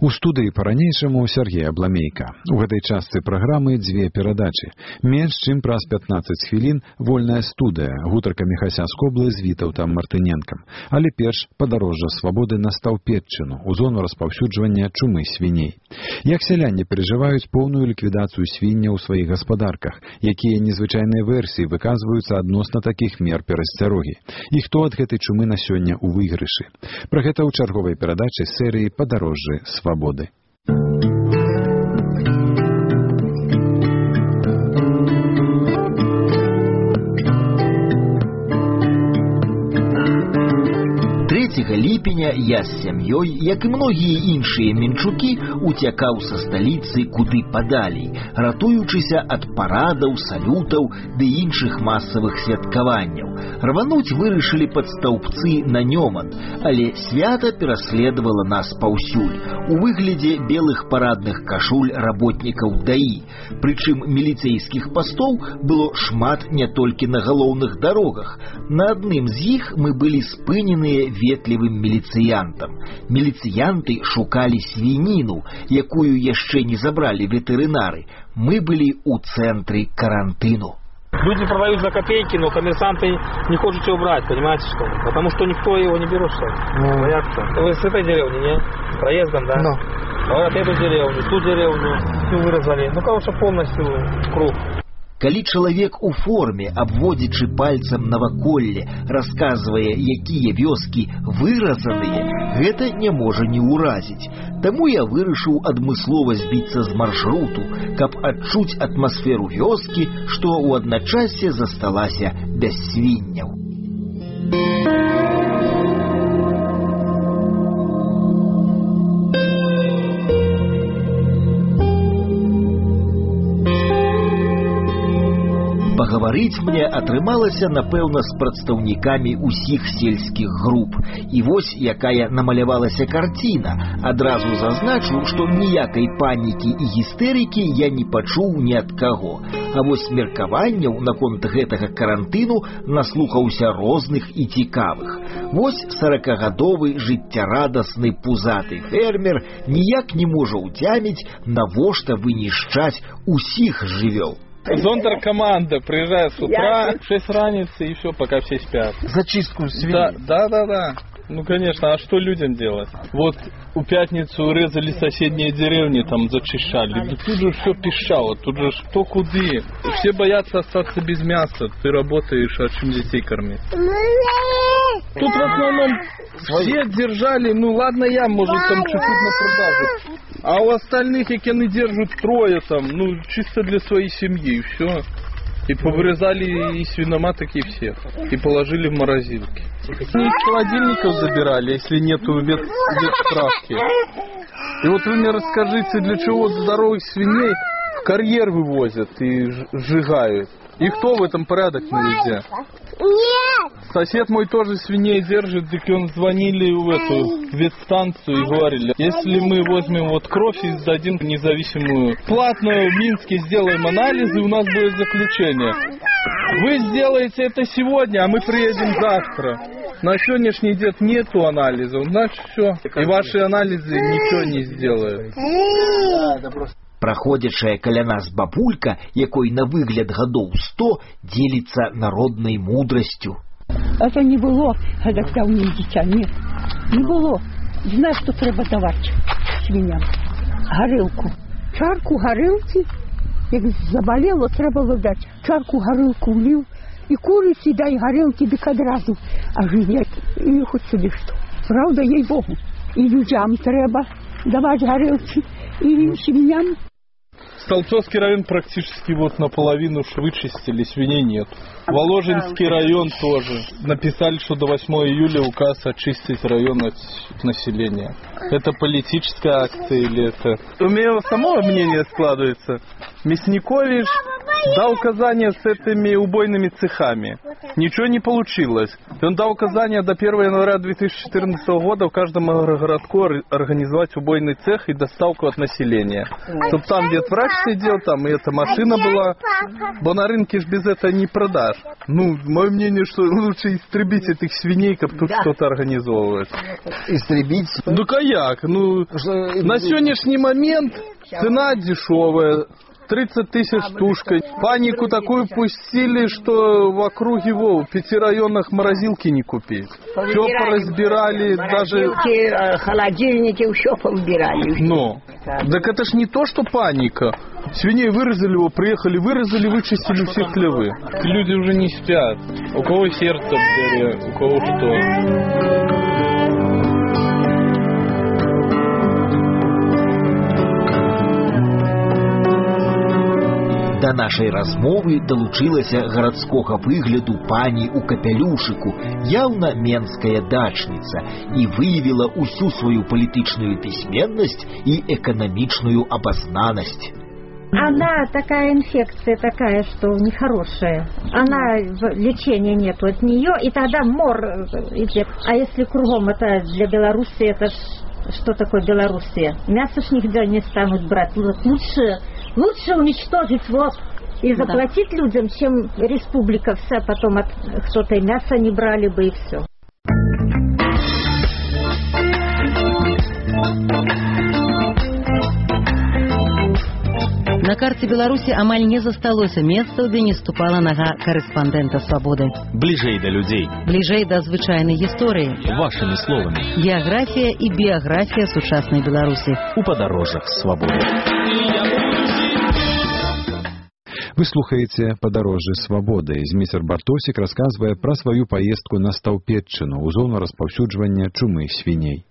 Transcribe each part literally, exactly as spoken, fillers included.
У студыі па-ранейшаму Сергей Абламейка. У гэтай частцы праграмы дзве перадачы. Менш чым праз пятнаццаць хвілін вольная студыя, гутарка Міхася Скоблы з Вітаўтам Мартыненкам. Але перш падарожжа свабоды на Стаўпетчыну, у зону распаўсюджвання чумы свіней. Як сяляне перажываюць поўную ліквідацыю свіння ў сваіх гаспадарках, якія незвычайныя версіі выказваюцца адносна такіх мер перасцярогі. І хто ад гэтай чумы на сёння ў выйгрышы. Пра гэта ў чарговай перадачы серыі «Падарожжы свабоды». трэцяга ліпеня я з сям'ёй, як і многія іншыя мінчукі, уцякаў са сталіцы куды падалей, ратуючыся ад парадаў, салютаў ды іншых масавых святкаванняў. Рвануць вырашылі пад стаўпцы на Нёман, але свята пераследавала нас паўсюль у выглядзе белых парадных кашуль работнікаў ДАІ. Прычым міліцэйскіх пастоў было шмат не толькі на галоўных дарогах. На адным з іх мы былі спыненыя ветлівым міліцыянтам. Міліцыянты шукалі свініну, якую яшчэ не забралі ветэрынары. Мы былі ў цэнтры карантыну. Люди продают за копейки, но коммерсанты не хотят его брать, понимаете что? Потому что никто его не берет, что ли? Боятся. Вы с этой деревни, не? Проездом, да? Ну. Вот эту деревню, ту деревню, всю вырезали. Ну, конечно, полностью круг. Калі чалавек у форме, абводзячы пальцам наваколле, расказвае, якія вёскі выразаныя, гэта не можа не ўразіць. Таму я вырашыў адмыслова збіцца з маршруту, каб адчуць атмасферу вёскі, што ў адначасе засталася без свінняў. Пагаварыць мне атрымалася, напэўна, з прадстаўнікамі ўсіх сельскіх груп. І вось якая намалявалася карціна. Адразу зазначу, што ніякай панікі і гістэрыкі я не пачуў ні ад каго. А вось меркаванняў наконт гэтага карантыну наслухаўся розных і цікавых. Вось саракагадовы жыццярадасны пузаты фермер ніяк не можа ўцяміць, навошта вынішчаць усіх жывёл. Зондеркоманда приезжает с утра, в шесть раницы и все, пока все спят. Зачистку свиней. Да, да, да, да. Ну, конечно, а что людям делать? Вот у пятницу резали соседние деревни, там зачищали. Да тут же все пищало, тут же что куды. Все боятся остаться без мяса. Ты работаешь, а чем детей кормить? Тут в основном все держали, ну ладно я, может, там чуть-чуть на продажу. А у остальных, як они держат трое там, ну, чисто для своей семьи, и все. И повырезали и свиноматок, и всех. И положили в морозилки. Они из холодильников забирали, если нету вет, ветсправки. И вот вы мне расскажите, для чего здоровых свиней в карьер вывозят и сжигают. И кто в этом порядок наведя? Нет! Сосед мой тоже свиней держит, так он звонили в эту ветстанцию и говорили, если мы возьмем вот кровь и сдадим независимую платную, в Минске сделаем анализы, у нас будет заключение. Вы сделаете это сегодня, а мы приедем завтра. На сегодняшний день нету анализов, значит все. И ваши анализы ничего не сделают. Праходзячая каля нас бабулька, якой на выгляд гадоў сто, дзеліцца народнай мудрасцю. Это не было, когда даўнім дзіця, не. Не было. Знаешь, што трэба даваць свіням? Гарэлку. Чарку гарэлкі, як забалела, трэба даць. Чарку гарэлку ўліў, і курыці дай гарэлкі, дык адразу ажывяць, і хоць сюды што. Праўда, ей-богу. І людзям трэба даваць гарэлкі, і свіням. Столбцовский район практически вот наполовину вычистили, свиней нет. Воложенский район тоже. Написали, что до восьмого июля указ очистить район от населения. Это политическая акция или это? У меня само мнение складывается. Мясникович дал указания с этими убойными цехами. Ничего не получилось. Он дал указания до первого января две тысячи четырнадцатого года в каждом городку организовать убойный цех и доставку от населения. Чтобы там ветврач сидел, там и эта машина была. Бо на рынке ж без этого не продашь. Ну, мое мнение, что лучше истребить этих свиней, как тут да. что-то организовывать. Истребить? Ну, каяк. Ну, что... на сегодняшний момент цена дешевая. тридцать тысяч штучкой. Панику такую пустили, что в округе его в пяти районах морозилки не купить. Все поразбирали, даже... холодильники, все повыбирали. Ну, так это ж не то, что паника. Свиней вырезали его, приехали, вырезали, вычистили все хлевы. Люди уже не спят. У кого сердце в горе, у кого что. Да нашай размовы далучылася гарадскога выгляду пані у капялюшыку, яўна менская дачніца, і выявіла усю свою палітычную пісьменнасць і эканамічную абазнанасць. Она такая инфекция такая, что нехорошая. Она, лечения нету от нее, и тогда мор идет. А если кругом это для Беларуси, это ж, что такое Белоруссия? Мясо ж нигде не станут брать. Лучше, лучше уничтожить вот и заплатить да. людям, чем республика вся, потом от кто-то и мясо не брали бы, и все. На карте Беларуси амаль не засталося месца, где не ступала нога корреспондента «Свободы». Ближей до людей. Ближей до звычайной истории. Вашими словами. География и биография сучасной Беларуси. У подорожжах «Свободы». Вы слухаеце «Падарожжы свабоды». Зміцер Бартосік расказвае пра сваю паездку на Стаўпетчыну ў зону распаўсюджвання чумы свіней.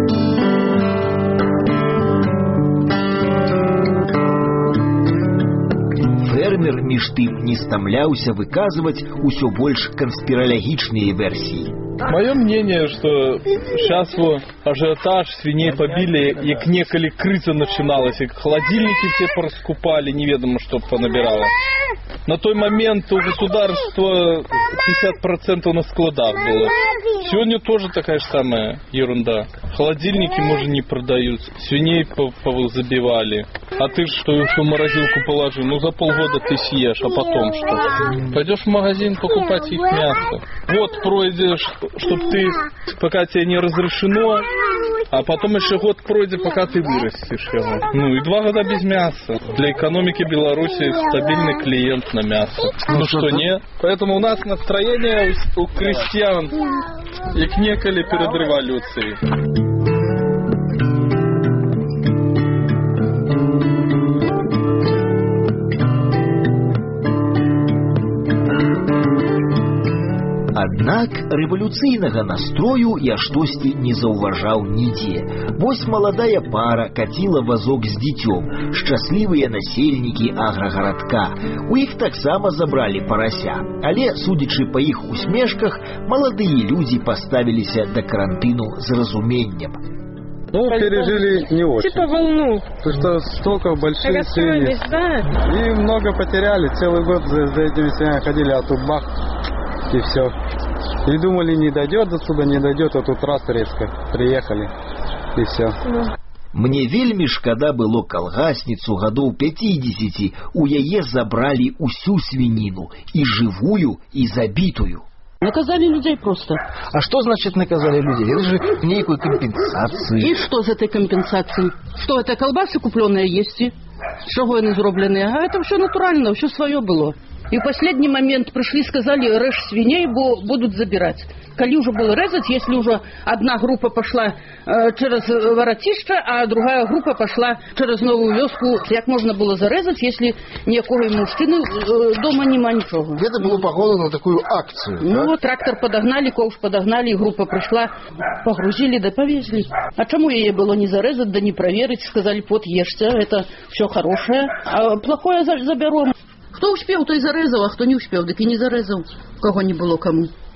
Фермер між тым не стамляўся выказваць усё больш канспіралагічныя версіі. Мое мнение, что сейчас вот ажиотаж, свиней побили, и к неколи крыса начиналась, и холодильники все пораскупали, неведомо что понабирало. На той момент у государства пятьдесят процентов на складах было. Сегодня тоже такая же самая ерунда. Холодильники, может, не продают, свиней забивали. А ты что, в морозилку положи, ну за полгода ты съешь, а потом что? Пойдешь в магазин покупать их мясо. Вот пройдешь, чтобы ты, пока тебе не разрешено, а потом еще год пройдет, пока ты вырастешь его. Ну и два года без мяса. Для экономики Беларуси стабильный клиент на мясо. Ну что, нет? Поэтому у нас настроение у крестьян, як неколи перед революцией. Аднак рэвалюцыйнага настрою я штосьці не заўважаў нідзе. Вось маладая пара каціла вазок з дзіцём, шчаслівыя насельнікі аграгарадка. У іх таксама забралі парася, але, судзячы па іх усмешках, маладыя людзі паставіліся да карантыну з разуменнем. Ну, пережили не очень. Типа волну. Потому что столько больших свиней. Да? И много потеряли. Целый год за, за этими свиньями ходили, а тут бах. И все. И думали, не дойдет до сюда, не дойдет, а тут раз резко приехали. И все. Мне вельмі шкада было калгасніцу гадоў пяцідзесяці, у яе забрали усю свинину, и живую, и забитую. Наказали людей просто. А что значит наказали людей? Это же некую компенсацию. И что за этой компенсацией? Что это колбасы купленные есть? Чего они зробленные? А это все натурально, все свое было. И в последний момент пришли, сказали, режь свиней, бо будут забирать. Коли уже было резать, если уже одна группа пошла э, через воротище, а другая группа пошла через новую вёску, как можно было зарезать, если никакого мужчины э, дома нема ничего. Это было похоже на такую акцию. Ну да? вот трактор подогнали, ковш подогнали, группа пришла, погрузили да повезли. А чему ей было не зарезать, да не проверить, сказали, вот ешьте, это все хорошее, а плохое заберем. Хто успел, той зарезал, а хто не успел, так и не зарезал. Кого не было кому.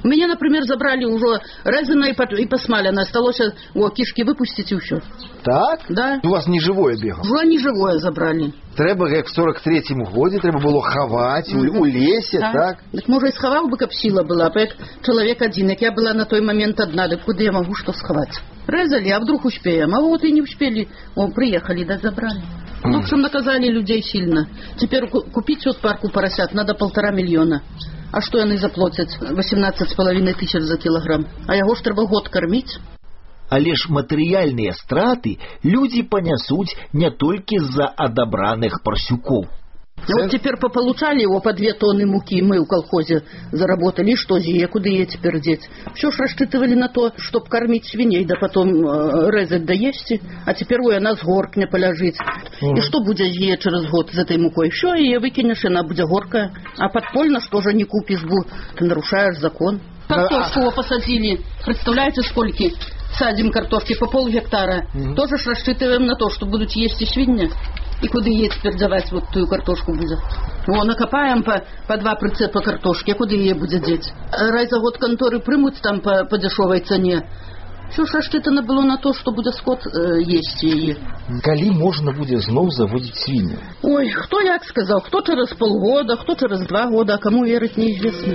Меня, например, забрали уже резаное и посмаленное. Осталось о, кишки выпустить и все. Так? Да. У вас не живое бегало? Уже не живое забрали. Треба, как в сорок третьем году, треба было ховать mm-hmm. у лесе, так? Так? Так, может, и сховал бы, как сила была, а как человек один, как я была на той момент одна, так куда я могу что сховать? Резали, а вдруг успеем? А вот и не успели. О, приехали, да забрали. Mm-hmm. В общем, наказали людей сильно. Теперь купить от парку поросят надо полтора миллиона. А что они заплатят? восемнадцать с половиной тысяч за килограмм. А яго ж трэба год кормить. Але ж матэрыяльныя страты людзі панясуць не толькі з-за адабраных парсюкоў. Вот теперь пополучали его по две тонны муки, мы в колхозе заработали, и что же, куда ей теперь деть? Все ж рассчитывали на то, чтоб кормить свиней, да потом э, резать да есть, а теперь ой, она с горкня положить. Mm. И что будет ей через год с этой мукой? Все, и выкинешь, и она будет горкая. А подпольно что же не купишь, бу, ты нарушаешь закон. Картошку его посадили, представляете, сколько? Садим картошки по пол гектара. Mm-hmm. Тоже ж рассчитываем на то, что будут есть и свиньи. И куда ей теперь давать вот ту картошку будет? О, накопаем по, по два прицепа картошки, а куда ей будет деть? Рай за год конторы примут там по, по дешевой цене. Все ж рассчитано было на то, что будет скот э, есть ее. Коли можно будет снова заводить свиньи? Ой, кто як сказал? Кто через полгода, кто через два года, а кому верить неизвестно.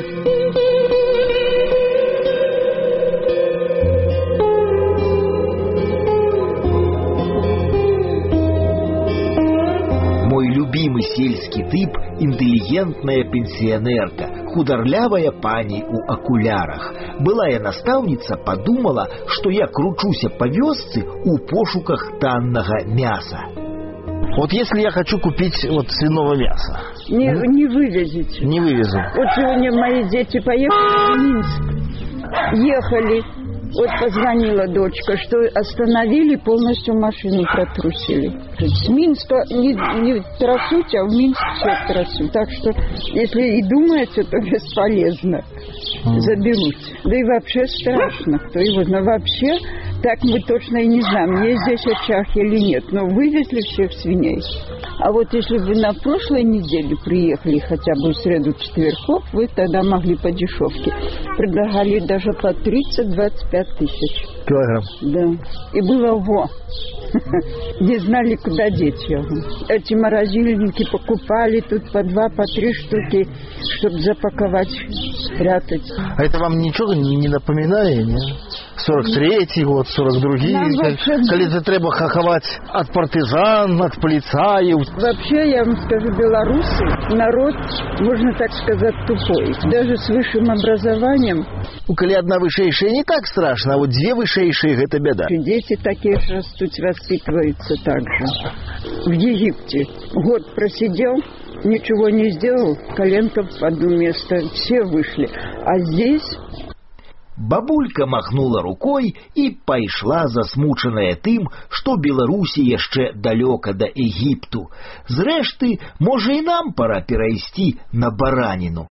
Мой любимый сельский тип – интеллигентная пенсионерка, худорлявая пани у окулярах. Былая наставница подумала, что я кручуся по вёсцы у пошуках танного мяса. Вот если я хочу купить вот свиного мяса. Не, ну, не вывезете. Не вывезу. Вот сегодня мои дети поехали в Минск. Ехали. Вот позвонила дочка, что остановили, полностью машину протрусили. С Минска не, не трясут, а в Минск все трясут. Так что, если и думаете, то бесполезно. Заберут. Да и вообще страшно. Кто его знает. Вообще, так мы точно и не знаем, есть здесь очаг или нет. Но вывезли всех свиней. А вот если бы на прошлой неделе приехали хотя бы в среду-четверков, вы тогда могли по дешевке. Предлагали даже по тридцать-двадцать пять тысяч. Килограмм? Да. И было во. Не знали, куда деть его. Эти морозильники покупали тут по два, по три штуки, чтобы запаковать, спрятать. А это вам ничего не напоминает, не? сорок третий год, сорок другие. Коли это треба хаховать от партизан, от полицаев. Вообще, я вам скажу, белорусы, народ, можно так сказать, тупой. Даже с высшим образованием. Коли одна вышейшая не так страшно, а вот две вышейшие это беда. Дети такие же растут, воспитываются так же. В Египте год просидел, ничего не сделал, коленка в одно место, все вышли. А здесь... Бабулька махнула рукой і пайшла засмучаная тым, што Беларусі яшчэ далёка да Егіпту. Зрэшты, можа і нам пара перайсці на бараніну.